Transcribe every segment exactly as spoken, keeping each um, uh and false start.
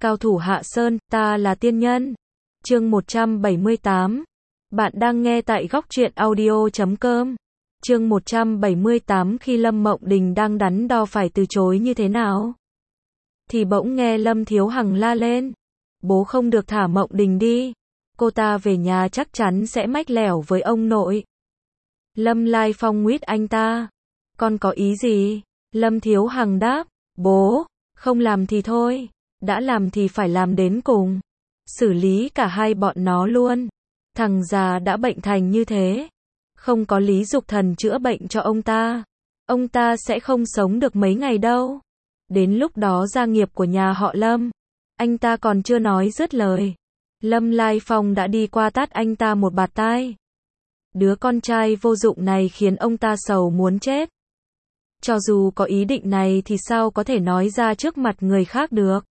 Cao thủ Hạ Sơn, ta là tiên nhân. Chương một trăm bảy mươi tám. Bạn đang nghe tại góc truyện audio chấm com. Chương một trăm bảy mươi tám. Khi Lâm Mộng Đình đang đắn đo phải từ chối như thế nào, thì bỗng nghe Lâm Thiếu Hằng la lên. Bố không được thả Mộng Đình đi. Cô ta về nhà chắc chắn sẽ mách lẻo với ông nội. Lâm Lai Phong nguyết anh ta. Con có ý gì? Lâm Thiếu Hằng đáp. Bố, không làm thì thôi. Đã làm thì phải làm đến cùng. Xử lý cả hai bọn nó luôn. Thằng già đã bệnh thành như thế. Không có Lý Dục Thần chữa bệnh cho ông ta, ông ta sẽ không sống được mấy ngày đâu. Đến lúc đó gia nghiệp của nhà họ Lâm, anh ta còn chưa nói dứt lời, Lâm Lai Phong đã đi qua tát anh ta một bạt tai. Đứa con trai vô dụng này khiến ông ta sầu muốn chết. Cho dù có ý định này thì sao có thể nói ra trước mặt người khác được.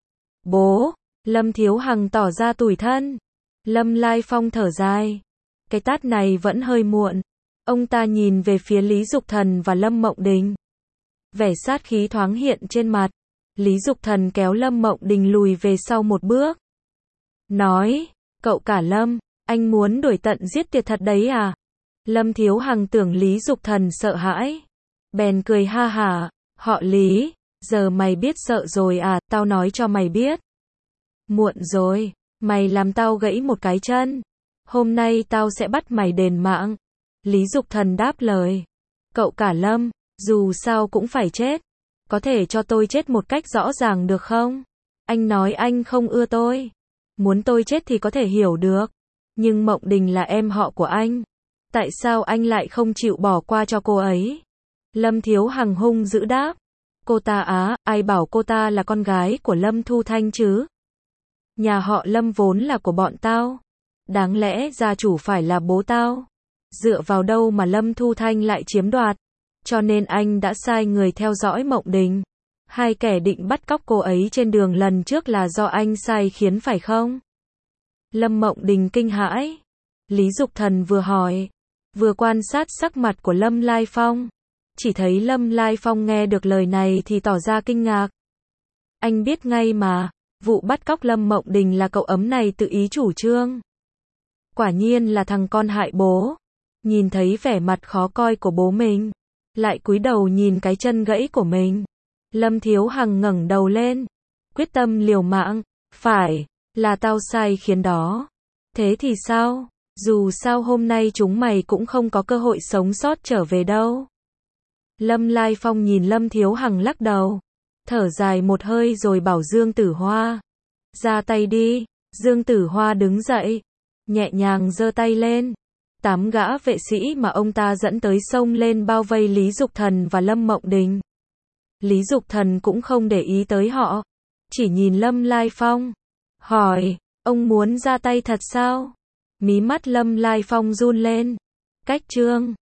Bố, Lâm Thiếu Hằng tỏ ra tủi thân. Lâm Lai Phong thở dài. Cái tát này vẫn hơi muộn. Ông ta nhìn về phía Lý Dục Thần và Lâm Mộng Đình. Vẻ sát khí thoáng hiện trên mặt. Lý Dục Thần kéo Lâm Mộng Đình lùi về sau một bước. Nói, cậu cả Lâm, anh muốn đuổi tận giết tiệt thật đấy à? Lâm Thiếu Hằng tưởng Lý Dục Thần sợ hãi. Bèn cười ha hả, họ Lý, giờ mày biết sợ rồi à, tao nói cho mày biết. Muộn rồi, mày làm tao gãy một cái chân. Hôm nay tao sẽ bắt mày đền mạng. Lý Dục Thần đáp lời. Cậu cả Lâm, dù sao cũng phải chết. Có thể cho tôi chết một cách rõ ràng được không? Anh nói anh không ưa tôi. Muốn tôi chết thì có thể hiểu được. Nhưng Mộng Đình là em họ của anh. Tại sao anh lại không chịu bỏ qua cho cô ấy? Lâm Thiếu Hằng hung dữ đáp. Cô ta á, ai bảo cô ta là con gái của Lâm Thu Thanh chứ? Nhà họ Lâm vốn là của bọn tao. Đáng lẽ gia chủ phải là bố tao. Dựa vào đâu mà Lâm Thu Thanh lại chiếm đoạt? Cho nên anh đã sai người theo dõi Mộng Đình. Hai kẻ định bắt cóc cô ấy trên đường lần trước là do anh sai khiến phải không? Lâm Mộng Đình kinh hãi. Lý Dục Thần vừa hỏi, vừa quan sát sắc mặt của Lâm Lai Phong. Chỉ thấy Lâm Lai Phong nghe được lời này thì tỏ ra kinh ngạc. Anh biết ngay mà, vụ bắt cóc Lâm Mộng Đình là cậu ấm này tự ý chủ trương. Quả nhiên là thằng con hại bố. Nhìn thấy vẻ mặt khó coi của bố mình, lại cúi đầu nhìn cái chân gãy của mình. Lâm Thiếu Hằng ngẩng đầu lên, quyết tâm liều mạng. Phải, là tao sai khiến đó. Thế thì sao? Dù sao hôm nay chúng mày cũng không có cơ hội sống sót trở về đâu. Lâm Lai Phong nhìn Lâm Thiếu Hằng lắc đầu, thở dài một hơi rồi bảo Dương Tử Hoa. Ra tay đi. Dương Tử Hoa đứng dậy, nhẹ nhàng giơ tay lên. Tám gã vệ sĩ mà ông ta dẫn tới xông lên bao vây Lý Dục Thần và Lâm Mộng Đình. Lý Dục Thần cũng không để ý tới họ, chỉ nhìn Lâm Lai Phong, hỏi, ông muốn ra tay thật sao? Mí mắt Lâm Lai Phong run lên. Cách chương